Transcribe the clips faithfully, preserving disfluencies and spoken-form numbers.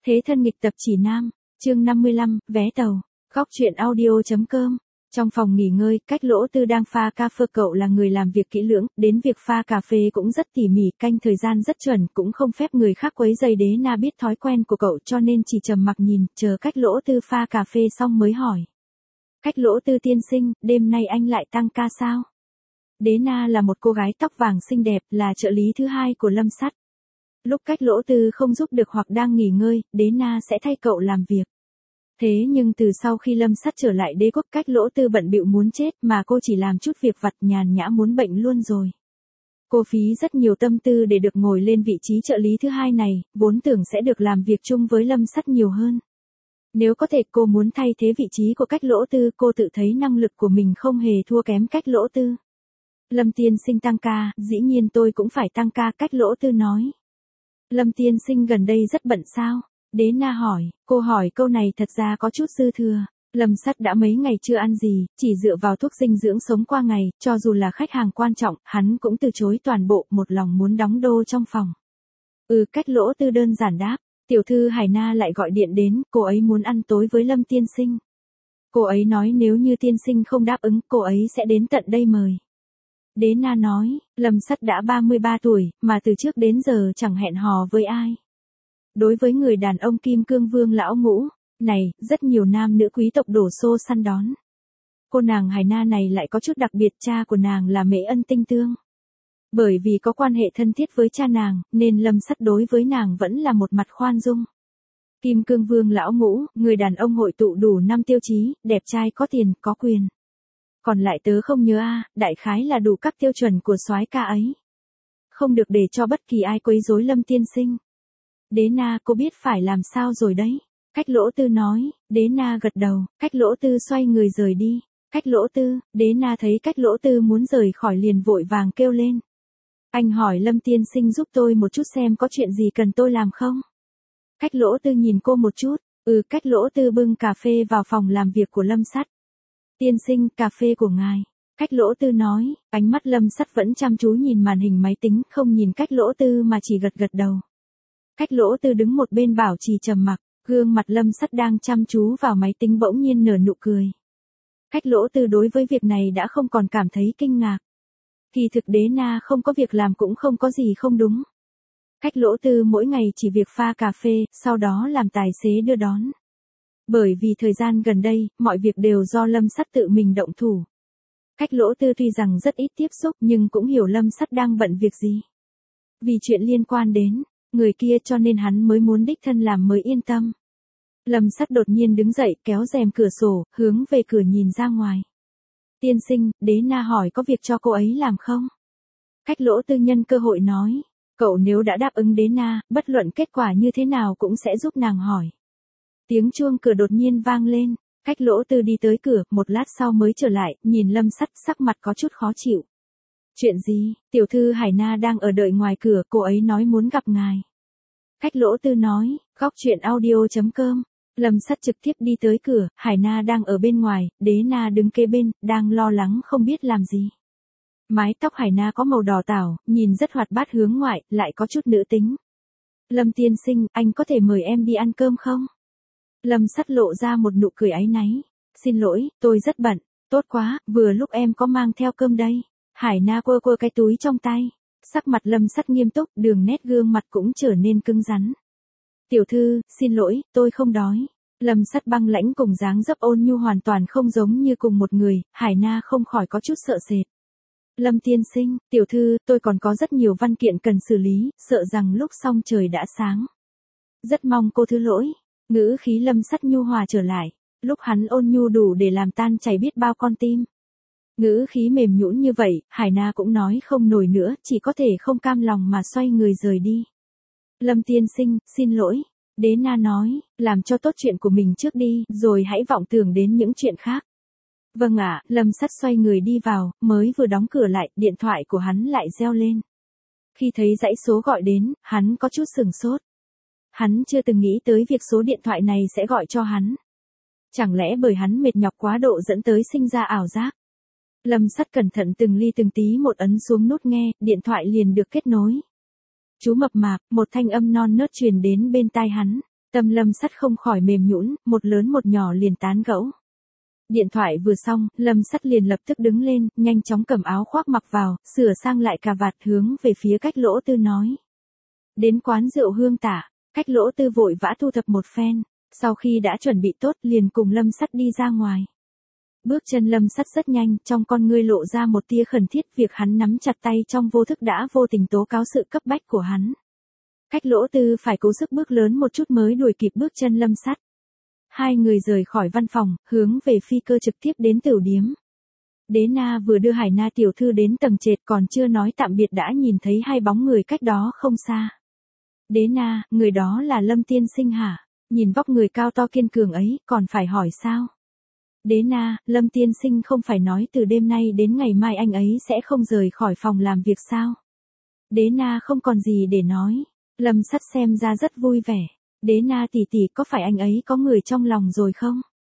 Thế thân nghịch tập chỉ nam, chương năm mươi lăm, vé tàu, góc truyện audio.com. Trong phòng nghỉ ngơi, Cách Lỗ Tư đang pha cà phê. Cậu là người làm việc kỹ lưỡng, đến việc pha cà phê cũng rất tỉ mỉ, canh thời gian rất chuẩn, cũng không phép người khác quấy rầy. Đế Na biết thói quen của cậu cho nên chỉ trầm mặc nhìn, chờ Cách Lỗ Tư pha cà phê xong mới hỏi. Cách Lỗ Tư tiên sinh, đêm nay anh lại tăng ca sao? Đế Na là một cô gái tóc vàng xinh đẹp, là trợ lý thứ hai của Lâm Sắt. Lúc Cách Lỗ Tư không giúp được hoặc đang nghỉ ngơi, Đế Na sẽ thay cậu làm việc. Thế nhưng từ sau khi Lâm Sắt trở lại Đế Quốc, Cách Lỗ Tư bận bịu muốn chết, mà cô chỉ làm chút việc vặt nhàn nhã muốn bệnh luôn rồi. Cô phí rất nhiều tâm tư để được ngồi lên vị trí trợ lý thứ hai này, vốn tưởng sẽ được làm việc chung với Lâm Sắt nhiều hơn. Nếu có thể cô muốn thay thế vị trí của Cách Lỗ Tư, cô tự thấy năng lực của mình không hề thua kém Cách Lỗ Tư. Lâm tiên sinh tăng ca, dĩ nhiên tôi cũng phải tăng ca, Cách Lỗ Tư nói. Lâm tiên sinh gần đây rất bận sao? Đế Na hỏi, cô hỏi câu này thật ra có chút dư thừa. Lâm Sắt đã mấy ngày chưa ăn gì, chỉ dựa vào thuốc dinh dưỡng sống qua ngày, cho dù là khách hàng quan trọng, hắn cũng từ chối toàn bộ, một lòng muốn đóng đô trong phòng. Ừ, Cách Lỗ Tư đơn giản đáp. Tiểu thư Hải Na lại gọi điện đến, cô ấy muốn ăn tối với Lâm tiên sinh. Cô ấy nói nếu như tiên sinh không đáp ứng, cô ấy sẽ đến tận đây mời. Đế Na nói, Lâm Sắt đã ba mươi ba tuổi, mà từ trước đến giờ chẳng hẹn hò với ai. Đối với người đàn ông kim cương vương lão ngũ này, rất nhiều nam nữ quý tộc đổ xô săn đón. Cô nàng Hải Na này lại có chút đặc biệt, cha của nàng là Mễ Ân Tinh Tương. Bởi vì có quan hệ thân thiết với cha nàng, nên Lâm Sắt đối với nàng vẫn là một mặt khoan dung. Kim cương vương lão ngũ, người đàn ông hội tụ đủ năm tiêu chí, đẹp trai, có tiền, có quyền. Còn lại tớ không nhớ a, đại khái là đủ các tiêu chuẩn của soái ca ấy. Không được để cho bất kỳ ai quấy rối Lâm tiên sinh. Đế Na, cô biết phải làm sao rồi đấy. Cách Lỗ Tư nói. Đế Na gật đầu. Cách Lỗ Tư xoay người rời đi. Cách Lỗ Tư, Đế Na thấy Cách Lỗ Tư muốn rời khỏi liền vội vàng kêu lên. Anh hỏi Lâm tiên sinh giúp tôi một chút xem có chuyện gì cần tôi làm không? Cách Lỗ Tư nhìn cô một chút. Ừ, Cách Lỗ Tư bưng cà phê vào phòng làm việc của Lâm Sắt. Tiên sinh, cà phê của ngài. Cách Lỗ Tư nói, ánh mắt Lâm Sắt vẫn chăm chú nhìn màn hình máy tính, không nhìn Cách Lỗ Tư mà chỉ gật gật đầu. Cách Lỗ Tư đứng một bên bảo trì trầm mặc, gương mặt Lâm Sắt đang chăm chú vào máy tính bỗng nhiên nở nụ cười. Cách Lỗ Tư đối với việc này đã không còn cảm thấy kinh ngạc. Kỳ thực Đế Na không có việc làm cũng không có gì không đúng. Cách Lỗ Tư mỗi ngày chỉ việc pha cà phê, sau đó làm tài xế đưa đón. Bởi vì thời gian gần đây, mọi việc đều do Lâm Sắt tự mình động thủ. Cách Lỗ Tư tuy rằng rất ít tiếp xúc nhưng cũng hiểu Lâm Sắt đang bận việc gì. Vì chuyện liên quan đến người kia cho nên hắn mới muốn đích thân làm mới yên tâm. Lâm Sắt đột nhiên đứng dậy, kéo rèm cửa sổ, hướng về cửa nhìn ra ngoài. Tiên sinh, Đế Na hỏi có việc cho cô ấy làm không? Cách Lỗ Tư nhân cơ hội nói. Cậu nếu đã đáp ứng Đế Na, bất luận kết quả như thế nào cũng sẽ giúp nàng hỏi. Tiếng chuông cửa đột nhiên vang lên. Cách Lỗ Tư đi tới cửa, một lát sau mới trở lại, nhìn Lâm Sắt, sắc mặt có chút khó chịu. Chuyện gì? Tiểu thư Hải Na đang ở đợi ngoài cửa, cô ấy nói muốn gặp ngài. Cách Lỗ Tư nói, góc truyện audio.com. Lâm Sắt trực tiếp đi tới cửa, Hải Na đang ở bên ngoài, Đế Na đứng kế bên, đang lo lắng không biết làm gì. Mái tóc Hải Na có màu đỏ tảo, nhìn rất hoạt bát hướng ngoại, lại có chút nữ tính. Lâm tiên sinh, anh có thể mời em đi ăn cơm không? Lâm Sắt lộ ra một nụ cười áy náy. Xin lỗi, tôi rất bận. Tốt quá, vừa lúc em có mang theo cơm đây. Hải Na quơ quơ cái túi trong tay. Sắc mặt Lâm Sắt nghiêm túc, đường nét gương mặt cũng trở nên cứng rắn. Tiểu thư, xin lỗi, tôi không đói. Lâm Sắt băng lãnh cùng dáng dấp ôn nhu hoàn toàn không giống như cùng một người, Hải Na không khỏi có chút sợ sệt. Lâm tiên sinh, tiểu thư, tôi còn có rất nhiều văn kiện cần xử lý, sợ rằng lúc xong trời đã sáng. Rất mong cô thứ lỗi. Ngữ khí Lâm Sắt nhu hòa trở lại, lúc hắn ôn nhu đủ để làm tan chảy biết bao con tim. Ngữ khí mềm nhũn như vậy, Hải Na cũng nói không nổi nữa, chỉ có thể không cam lòng mà xoay người rời đi. Lâm tiên sinh, xin lỗi. Đế Na nói, làm cho tốt chuyện của mình trước đi, rồi hãy vọng tưởng đến những chuyện khác. Vâng ạ, Lâm Sắt xoay người đi vào, mới vừa đóng cửa lại, điện thoại của hắn lại reo lên. Khi thấy dãy số gọi đến, hắn có chút sửng sốt. Hắn chưa từng nghĩ tới việc số điện thoại này sẽ gọi cho hắn. Chẳng lẽ bởi hắn mệt nhọc quá độ dẫn tới sinh ra ảo giác? Lâm Sắt cẩn thận từng ly từng tí một ấn xuống nút nghe, điện thoại liền được kết nối. Chú mập mạp, một thanh âm non nớt truyền đến bên tai hắn. Tâm Lâm Sắt không khỏi mềm nhũn, một lớn một nhỏ liền tán gẫu. Điện thoại vừa xong, Lâm Sắt liền lập tức đứng lên, nhanh chóng cầm áo khoác mặc vào, sửa sang lại cà vạt hướng về phía Cách Lỗ Tư nói. Đến quán rượu Hương Tả, Cách Lỗ Tư vội vã thu thập một phen, sau khi đã chuẩn bị tốt liền cùng Lâm Sắt đi ra ngoài. Bước chân Lâm Sắt rất nhanh, trong con ngươi lộ ra một tia khẩn thiết, việc hắn nắm chặt tay trong vô thức đã vô tình tố cáo sự cấp bách của hắn. Cách Lỗ Tư phải cố sức bước lớn một chút mới đuổi kịp bước chân Lâm Sắt. Hai người rời khỏi văn phòng, hướng về phi cơ trực tiếp đến tửu điếm. Đế Na vừa đưa Hải Na tiểu thư đến tầng trệt còn chưa nói tạm biệt đã nhìn thấy hai bóng người cách đó không xa. Đế Na, người đó là Lâm tiên sinh hả? Nhìn vóc người cao to kiên cường ấy, còn phải hỏi sao? Đế Na, Lâm tiên sinh không phải nói từ đêm nay đến ngày mai anh ấy sẽ không rời khỏi phòng làm việc sao? Đế Na không còn gì để nói. Lâm Sắt xem ra rất vui vẻ. Đế Na tỷ tỷ, có phải anh ấy có người trong lòng rồi không?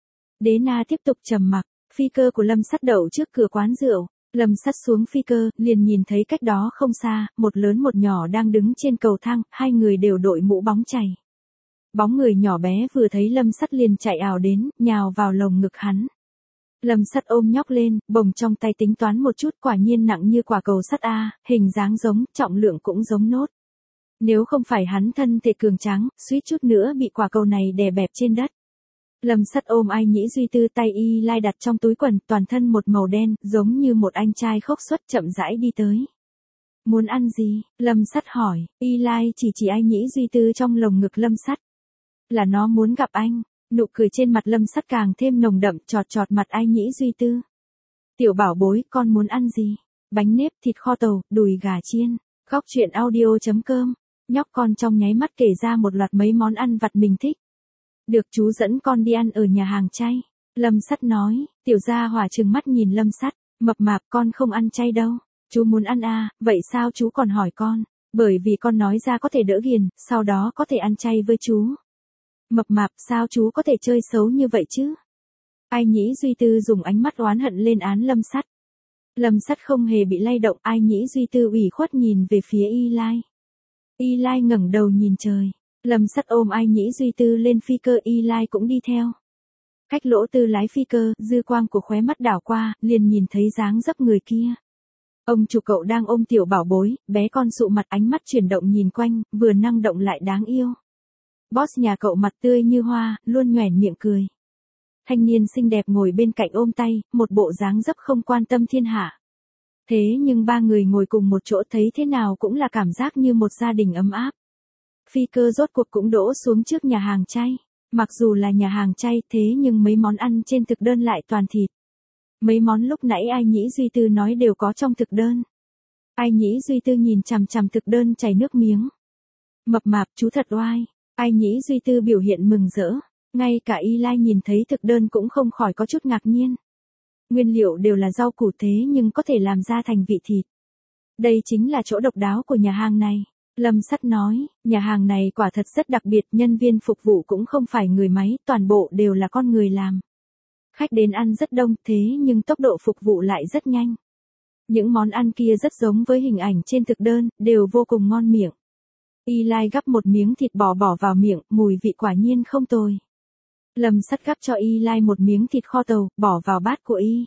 Đế Na tiếp tục trầm mặc. Phi cơ của Lâm Sắt đậu trước cửa quán rượu. Lâm Sắt xuống phi cơ, liền nhìn thấy cách đó không xa, một lớn một nhỏ đang đứng trên cầu thang, hai người đều đội mũ bóng chày. Bóng người nhỏ bé vừa thấy Lâm Sắt liền chạy ào đến, nhào vào lồng ngực hắn. Lâm Sắt ôm nhóc lên, bồng trong tay tính toán một chút, quả nhiên nặng như quả cầu sắt a, hình dáng giống, trọng lượng cũng giống nốt. Nếu không phải hắn thân thể cường tráng, suýt chút nữa bị quả cầu này đè bẹp trên đất. Lâm Sắt ôm Ai Nhĩ Duy Tư, tay Y Lai đặt trong túi quần, toàn thân một màu đen, giống như một anh trai khốc xuất chậm rãi đi tới. Muốn ăn gì? Lâm Sắt hỏi. Y Lai chỉ chỉ Ai Nhĩ Duy Tư trong lồng ngực Lâm Sắt. Là nó muốn gặp anh. Nụ cười trên mặt Lâm Sắt càng thêm nồng đậm, chọt chọt mặt Ai Nhĩ Duy Tư. Tiểu bảo bối, con muốn ăn gì? Bánh nếp, thịt kho tàu, đùi gà chiên. Góc truyện audio chấm com. Nhóc con trong nháy mắt kể ra một loạt mấy món ăn vặt mình thích. Được, chú dẫn con đi ăn ở nhà hàng chay. Lâm Sắt nói. Tiểu gia hỏa trừng mắt nhìn Lâm Sắt. Mập mạp, con không ăn chay đâu. Chú muốn ăn à, vậy sao chú còn hỏi con? Bởi vì con nói ra có thể đỡ ghiền, sau đó có thể ăn chay với chú. Mập mạp, sao chú có thể chơi xấu như vậy chứ? Ai Nhĩ Duy Tư dùng ánh mắt oán hận lên án Lâm Sắt. Lâm Sắt không hề bị lay động, Ai Nhĩ Duy Tư ủy khuất nhìn về phía Y Lai. Y Lai ngẩng đầu nhìn trời. Lâm Sắt ôm Ai Nhĩ Duy Tư lên phi cơ, Y Lai cũng đi theo. Cách Lỗ Tư lái phi cơ, dư quang của khóe mắt đảo qua, liền nhìn thấy dáng dấp người kia. Ông chủ cậu đang ôm tiểu bảo bối, bé con sụ mặt, ánh mắt chuyển động nhìn quanh, vừa năng động lại đáng yêu. Boss nhà cậu mặt tươi như hoa, luôn nhoẻn miệng cười. Thanh niên xinh đẹp ngồi bên cạnh ôm tay, một bộ dáng dấp không quan tâm thiên hạ. Thế nhưng ba người ngồi cùng một chỗ thấy thế nào cũng là cảm giác như một gia đình ấm áp. Phi cơ rốt cuộc cũng đỗ xuống trước nhà hàng chay. Mặc dù là nhà hàng chay thế nhưng mấy món ăn trên thực đơn lại toàn thịt. Mấy món lúc nãy Ai Nhĩ Duy Tư nói đều có trong thực đơn. Ai Nhĩ Duy Tư nhìn chằm chằm thực đơn chảy nước miếng. Mập mạp, chú thật oai. Ai Nhĩ Duy Tư biểu hiện mừng rỡ. Ngay cả Y Lai nhìn thấy thực đơn cũng không khỏi có chút ngạc nhiên. Nguyên liệu đều là rau củ thế nhưng có thể làm ra thành vị thịt. Đây chính là chỗ độc đáo của nhà hàng này. Lâm Sắt nói, nhà hàng này quả thật rất đặc biệt, nhân viên phục vụ cũng không phải người máy, toàn bộ đều là con người làm. Khách đến ăn rất đông, thế nhưng tốc độ phục vụ lại rất nhanh. Những món ăn kia rất giống với hình ảnh trên thực đơn, đều vô cùng ngon miệng. Y Lai gắp một miếng thịt bò bỏ vào miệng, mùi vị quả nhiên không tồi. Lâm Sắt gắp cho Y Lai một miếng thịt kho tàu, bỏ vào bát của Y.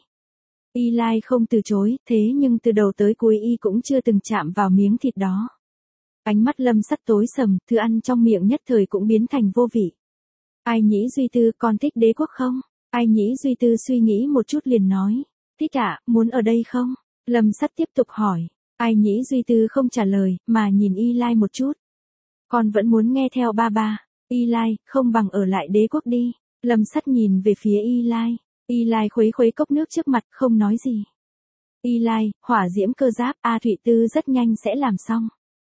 Y Lai không từ chối, thế nhưng từ đầu tới cuối Y cũng chưa từng chạm vào miếng thịt đó. Ánh mắt Lâm Sắt tối sầm, thứ ăn trong miệng nhất thời cũng biến thành vô vị. Ai Nhĩ Duy Tư, con thích Đế Quốc không? Ai Nhĩ Duy Tư suy nghĩ một chút liền nói. Thích ạ, muốn ở đây không? Lâm Sắt tiếp tục hỏi. Ai Nhĩ Duy Tư không trả lời, mà nhìn Y Lai một chút. Con vẫn muốn nghe theo ba ba. Y Lai, không bằng ở lại Đế Quốc đi. Lâm Sắt nhìn về phía Y Lai. Y Lai khuấy khuấy cốc nước trước mặt, không nói gì. Y Lai, hỏa diễm cơ giáp, A Thụy Tư rất nhanh sẽ làm xong.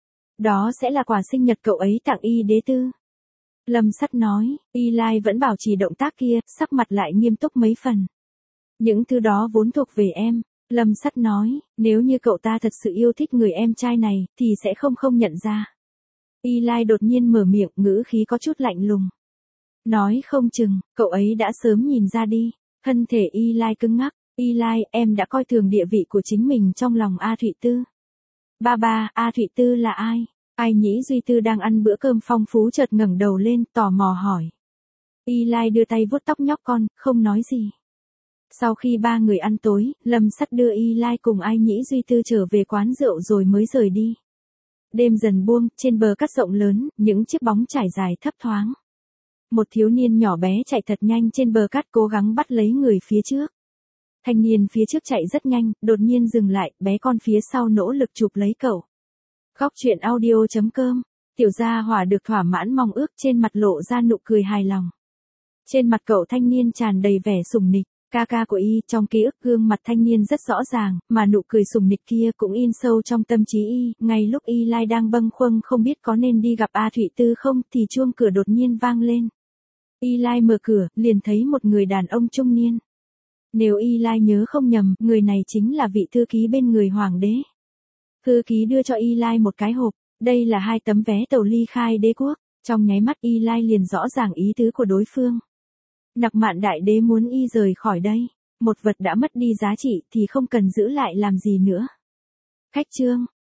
Đó sẽ là quà sinh nhật cậu ấy tặng Y Đế Tư. Lâm Sắt nói, Y Lai vẫn bảo trì động tác kia, sắc mặt lại nghiêm túc mấy phần. Những thứ đó vốn thuộc về em. Lâm Sắt nói, nếu như cậu ta thật sự yêu thích người em trai này, thì sẽ không không nhận ra. Y Lai đột nhiên mở miệng, ngữ khí có chút lạnh lùng. Nói không chừng, cậu ấy đã sớm nhìn ra đi. Thân thể Y Lai cứng ngắc. Y Lai, em đã coi thường địa vị của chính mình trong lòng A Thụy Tư. Ba ba, A Thụy Tư là ai? Ai Nhĩ Duy Tư đang ăn bữa cơm phong phú chợt ngẩng đầu lên, tò mò hỏi. Eli đưa tay vuốt tóc nhóc con, không nói gì. Sau khi ba người ăn tối, Lâm Sắt đưa Eli cùng Ai Nhĩ Duy Tư trở về quán rượu rồi mới rời đi. Đêm dần buông, trên bờ cát rộng lớn, những chiếc bóng trải dài thấp thoáng. Một thiếu niên nhỏ bé chạy thật nhanh trên bờ cát cố gắng bắt lấy người phía trước. Thanh niên phía trước chạy rất nhanh, đột nhiên dừng lại, bé con phía sau nỗ lực chụp lấy cậu. Góc truyện audio chấm com, Tiểu Gia Hỏa được thỏa mãn mong ước, trên mặt lộ ra nụ cười hài lòng. Trên mặt cậu thanh niên tràn đầy vẻ sủng nịch, ca ca của y, trong ký ức gương mặt thanh niên rất rõ ràng, mà nụ cười sủng nịch kia cũng in sâu trong tâm trí y. Ngay lúc Eli đang bâng khuâng không biết có nên đi gặp A Thụy Tư không, thì chuông cửa đột nhiên vang lên. Eli mở cửa, liền thấy một người đàn ông trung niên. Nếu Eli nhớ không nhầm, người này chính là vị thư ký bên người hoàng đế. Thư ký đưa cho Eli một cái hộp, đây là hai tấm vé tàu ly khai đế quốc. Trong nháy mắt Eli liền rõ ràng ý tứ của đối phương. Nặc Mạn đại đế muốn y rời khỏi đây. Một vật đã mất đi giá trị thì không cần giữ lại làm gì nữa. Khách chương.